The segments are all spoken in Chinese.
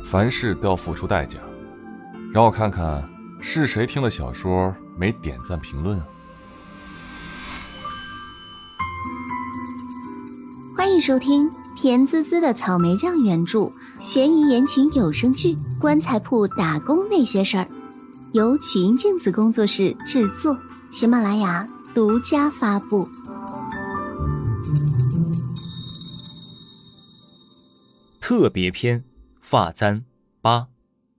凡事都要付出代价。让我看看是谁听了小说没点赞评论啊。 欢迎收听甜滋滋的草莓酱原著悬疑言情有声剧《棺材铺打工那些事儿》，由曲音镜子工作室制作，喜马拉雅独家发布。 特别篇发簪8。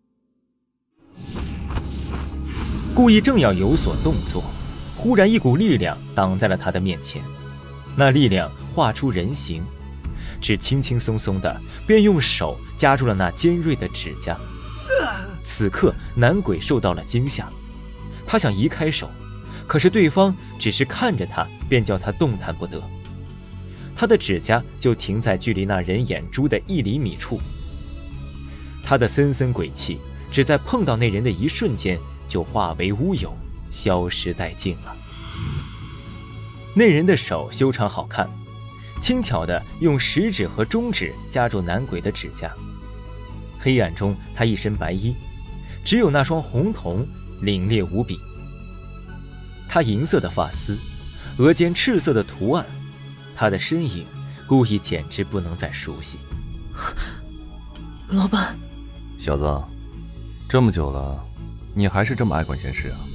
顾意正要有所动作，忽然一股力量挡在了他的面前。那力量画出人形，只轻轻松松的便用手夹住了那尖锐的指甲。此刻男鬼受到了惊吓，他想移开手，可是对方只是看着他，便叫他动弹不得。他的指甲就停在距离那人眼珠的1厘米处。他的森森鬼气只在碰到那人的一瞬间就化为乌有，消失殆尽了。那人的手修长好看，轻巧地用食指和中指夹住男鬼的指甲。黑暗中他一身白衣，只有那双红瞳凛冽无比。他银色的发丝，额间赤色的图案，他的身影故意简直不能再熟悉。 老板， 小子，这么久了，你还是这么爱管闲事啊？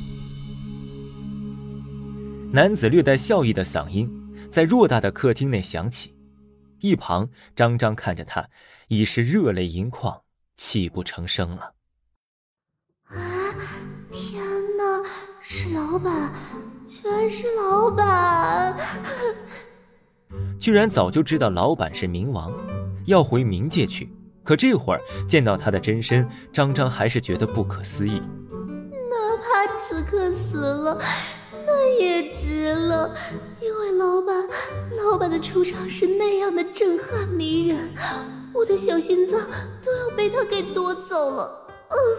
男子略带笑意的嗓音在偌大的客厅内响起，一旁张张看着他，已是热泪盈眶，泣不成声了。 啊！天哪，是老板，居然是老板！ 居然早就知道老板是冥王，要回冥界去，可这会儿见到他的真身，张张还是觉得不可思议。 哪怕此刻死了，那也值了，因为老板的出场是那样的震撼迷人，我的小心脏都要被他给夺走了。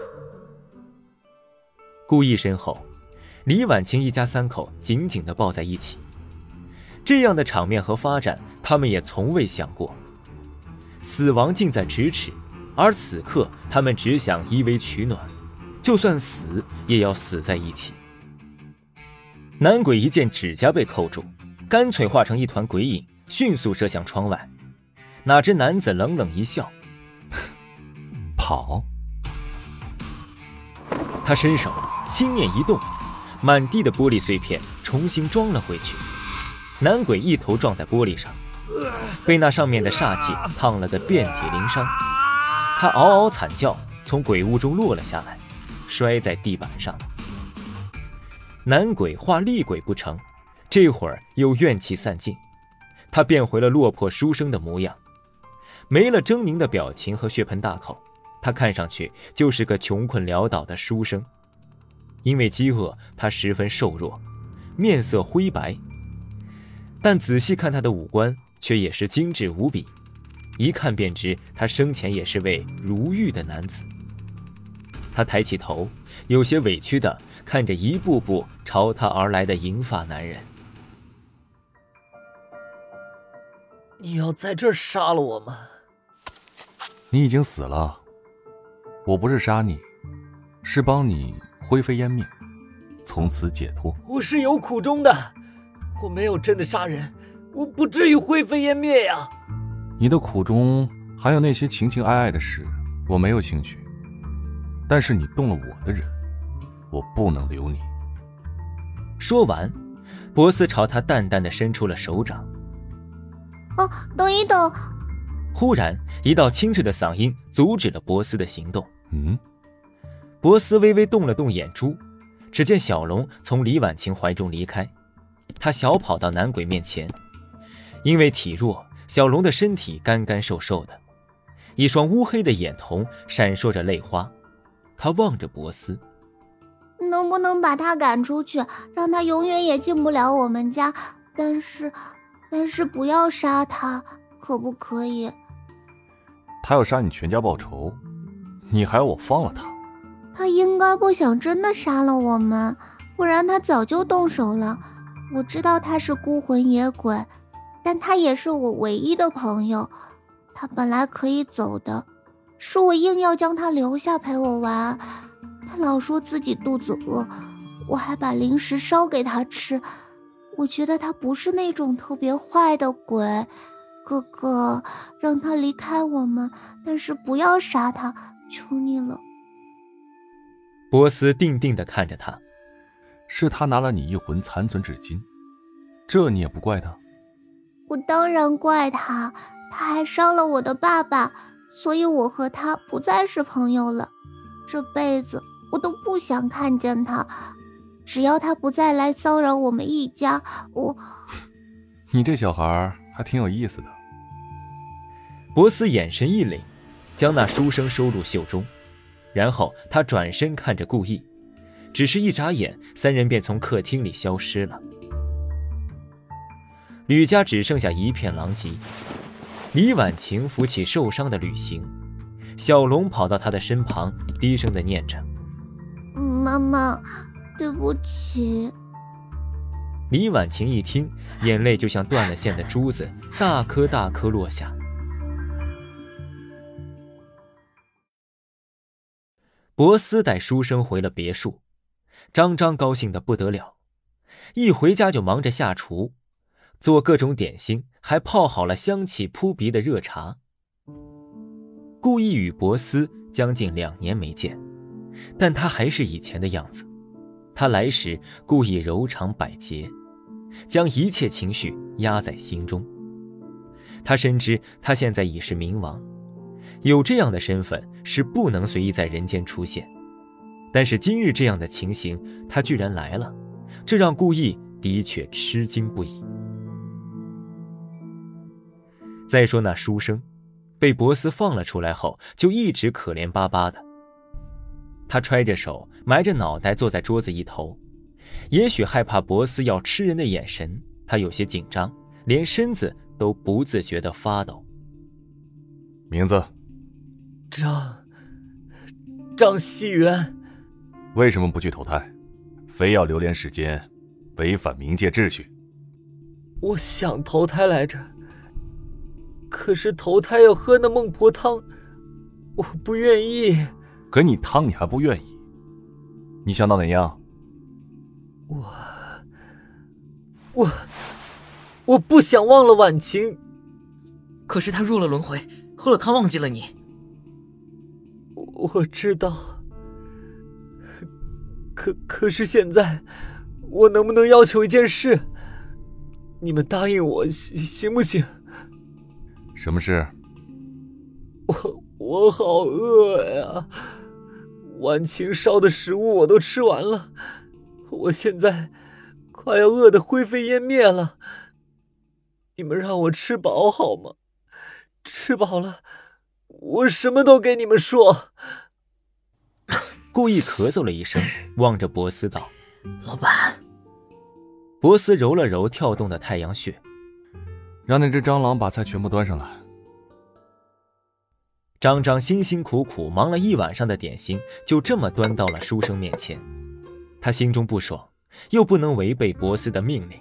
顾意身后，李婉晴一家3口紧紧地抱在一起。这样的场面和发展，他们也从未想过。死亡近在咫尺，而此刻他们只想依偎取暖，就算死也要死在一起。男鬼一见指甲被扣住，干脆化成一团鬼影，迅速射向窗外。哪知男子冷冷一笑， 跑。 他伸手心念一动，满地的玻璃碎片重新装了回去。男鬼一头撞在玻璃上，被那上面的煞气烫了个遍体鳞伤。他嗷嗷惨叫，从鬼屋中落了下来，摔在地板上。男鬼化厉鬼不成，这会儿又怨气散尽，他变回了落魄书生的模样，没了狰狞的表情和血盆大口，他看上去就是个穷困潦倒的书生。因为饥饿，他十分瘦弱，面色灰白，但仔细看他的五官却也是精致无比，一看便知他生前也是位如玉的男子。他抬起头，有些委屈地看着一步步朝他而来的银发男人。 你要在这儿杀了我吗？ 你已经死了，我不是杀你，是帮你灰飞烟灭，从此解脱。 我是有苦衷的，我没有真的杀人，我不至于灰飞烟灭呀。 你的苦衷还有那些情情爱爱的事，我没有兴趣，但是你动了我的人，我不能留你。 说完，博斯朝他淡淡的伸出了手掌。 等一等！ 忽然一道清脆的嗓音阻止了博斯的行动。博斯微微动了动眼珠，只见小龙从李婉晴怀中离开，他小跑到男鬼面前。因为体弱，小龙的身体干干瘦瘦的，一双乌黑的眼瞳闪烁着泪花。他望着博斯， 能不能把他赶出去，让他永远也进不了我们家，但是不要杀他，可不可以？ 他要杀你全家报仇，你还要我放了他？ 他应该不想真的杀了我们，不然他早就动手了。我知道他是孤魂野鬼，但他也是我唯一的朋友，他本来可以走的， 是我硬要将他留下陪我玩，他老说自己肚子饿，我还把零食烧给他吃。我觉得他不是那种特别坏的鬼，哥哥，让他离开我们，但是不要杀他，求你了。 波斯定定地看着他。 是他拿了你一魂残存至今，这你也不怪他？ 我当然怪他，他还伤了我的爸爸，所以我和他不再是朋友了。这辈子我都不想看见他，只要他不再来骚扰我们一家， 你这小孩还挺有意思的。 波斯眼神一凛，将那书生收入袖中，然后他转身看着顾意，只是一眨眼，三人便从客厅里消失了。吕家只剩下一片狼藉。李婉晴扶起受伤的吕行，小龙跑到他的身旁，低声地念着： 妈妈，对不起。 李婉晴一听，眼泪就像断了线的珠子，大颗大颗落下。博斯带书生回了别墅，张张高兴得不得了，一回家就忙着下厨，做各种点心，还泡好了香气扑鼻的热茶。顾意与博斯将近2年没见，但他还是以前的样子。他来时故意柔肠百结，将一切情绪压在心中。他深知他现在已是冥王，有这样的身份是不能随意在人间出现，但是今日这样的情形他居然来了，这让顾意的确吃惊不已。再说那书生被博斯放了出来后，就一直可怜巴巴的。他揣着手，埋着脑袋坐在桌子一头，也许害怕博斯要吃人的眼神，他有些紧张，连身子都不自觉地发抖。 名字？ 张熙元。 为什么不去投胎，非要流连世间，违反冥界秩序？ 我想投胎来着，可是投胎要喝那孟婆汤，我不愿意。 给你汤你还不愿意？你想到哪样？ 我不想忘了婉晴。 可是他入了轮回，喝了汤忘记了你。 我知道，可是现在我能不能要求一件事？你们答应我行不行？ 什么事？ 我好饿呀！婉晴烧的食物我都吃完了，我现在快要饿得灰飞烟灭了。你们让我吃饱好吗？吃饱了，我什么都给你们说。 故意咳嗽了一声，望着博斯道： 老板。 博斯揉了揉跳动的太阳穴， 让那只蟑螂把菜全部端上来。 张张辛辛苦苦忙了一晚上的点心就这么端到了书生面前，他心中不爽，又不能违背博斯的命令。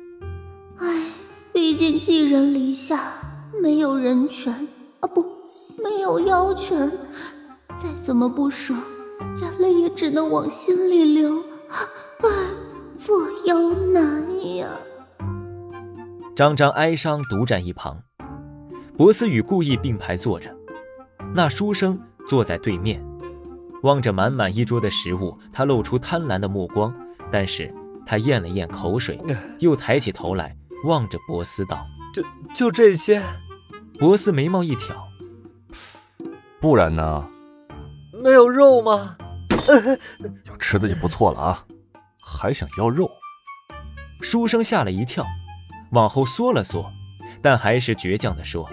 毕竟寄人篱下，没有人权没有妖权，再怎么不爽，眼泪也只能往心里流。做妖难呀！ 张张哀伤独站一旁，博斯与顾意并排坐着，那书生坐在对面，望着满满一桌的食物，他露出贪婪的目光，但是他咽了咽口水，又抬起头来望着博斯道： 就这些。 博斯眉毛一挑： 不然呢？ 没有肉吗？ 有吃的就不错了啊，还想要肉？ 书生吓了一跳，往后缩了缩，但还是倔强地说：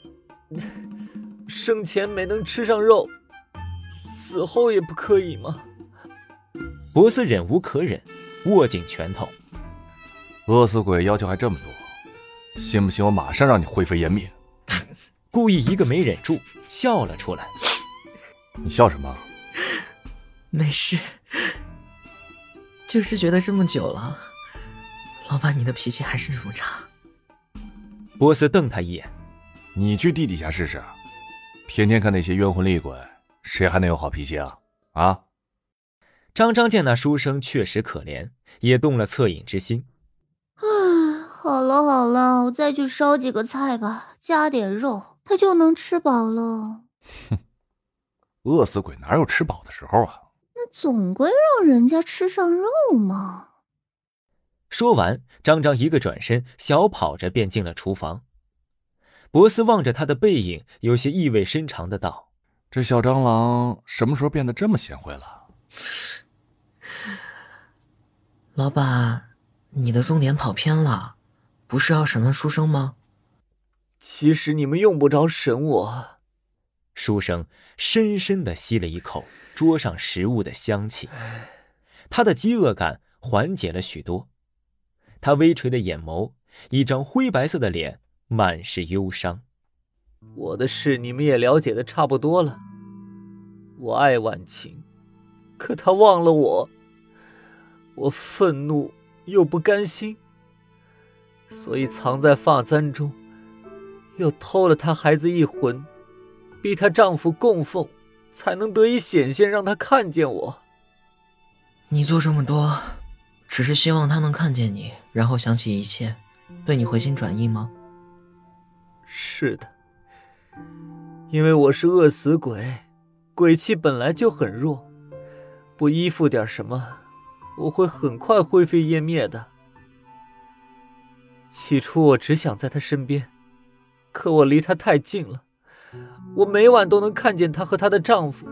生前没能吃上肉，死后也不可以吗？ 博斯忍无可忍，握紧拳头。 饿死鬼要求还这么多，信不信我马上让你灰飞烟灭？ 故意一个没忍住笑了出来。 你笑什么？ 没事，就是觉得这么久了，老板你的脾气还是这么差。 波斯瞪他一眼： 你去地底下试试， 天天看那些冤魂厉鬼，谁还能有好脾气啊？啊！ 张张见那书生确实可怜，也动了恻隐之心。 好了好了，我再去烧几个菜吧，加点肉，他就能吃饱了。 哼，饿死鬼哪有吃饱的时候啊？ 那总归让人家吃上肉嘛。 说完，张张一个转身，小跑着便进了厨房。博斯望着他的背影，有些意味深长的道： 这小蟑螂什么时候变得这么贤惠了？ 老板，你的重点跑偏了，不是要审问书生吗？ 其实你们用不着审我。 书生深深地吸了一口桌上食物的香气，他的饥饿感缓解了许多。他微垂的眼眸，一张灰白色的脸，满是忧伤。 我的事你们也了解的差不多了。我爱婉晴，可她忘了我。我愤怒又不甘心，所以藏在发簪中，又偷了她孩子一魂，逼她丈夫供奉，才能得以显现，让她看见我。 你做这么多，只是希望他能看见你，然后想起一切，对你回心转意吗？ 是的，因为我是饿死鬼，鬼气本来就很弱，不依附点什么，我会很快灰飞烟灭的。起初我只想在他身边，可我离他太近了，我每晚都能看见她和她的丈夫，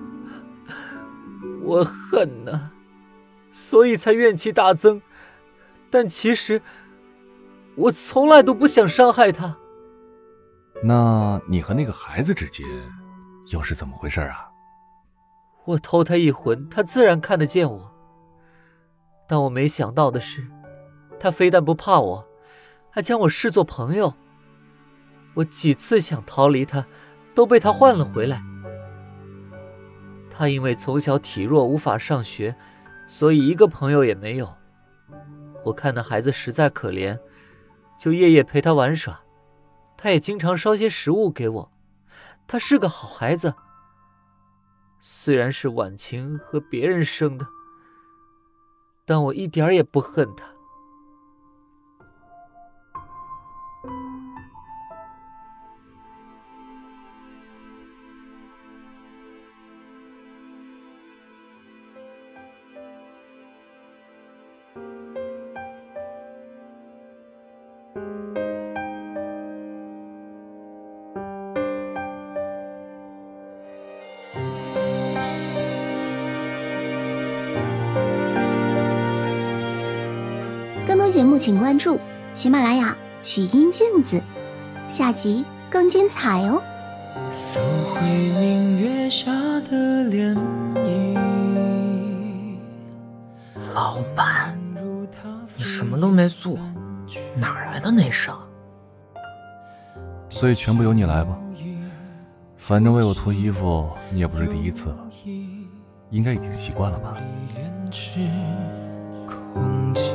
我恨呐，所以才怨气大增。但其实我从来都不想伤害她。 那你和那个孩子之间又是怎么回事啊？ 我偷他一魂，他自然看得见我。但我没想到的是，他非但不怕我，还将我视作朋友。我几次想逃离他，都被他换了回来。他因为从小体弱无法上学，所以一个朋友也没有。我看那孩子实在可怜，就夜夜陪他玩耍。他也经常烧些食物给我，他是个好孩子。虽然是婉晴和别人生的，但我一点也不恨他。 更多节目请关注喜马拉雅曲音镜子，下集更精彩哦。 搜回明月下的涟漪。 老板，你什么都没做，哪来的内伤？ 所以全部由你来吧，反正为我脱衣服你也不是第一次了，应该已经习惯了吧。 空气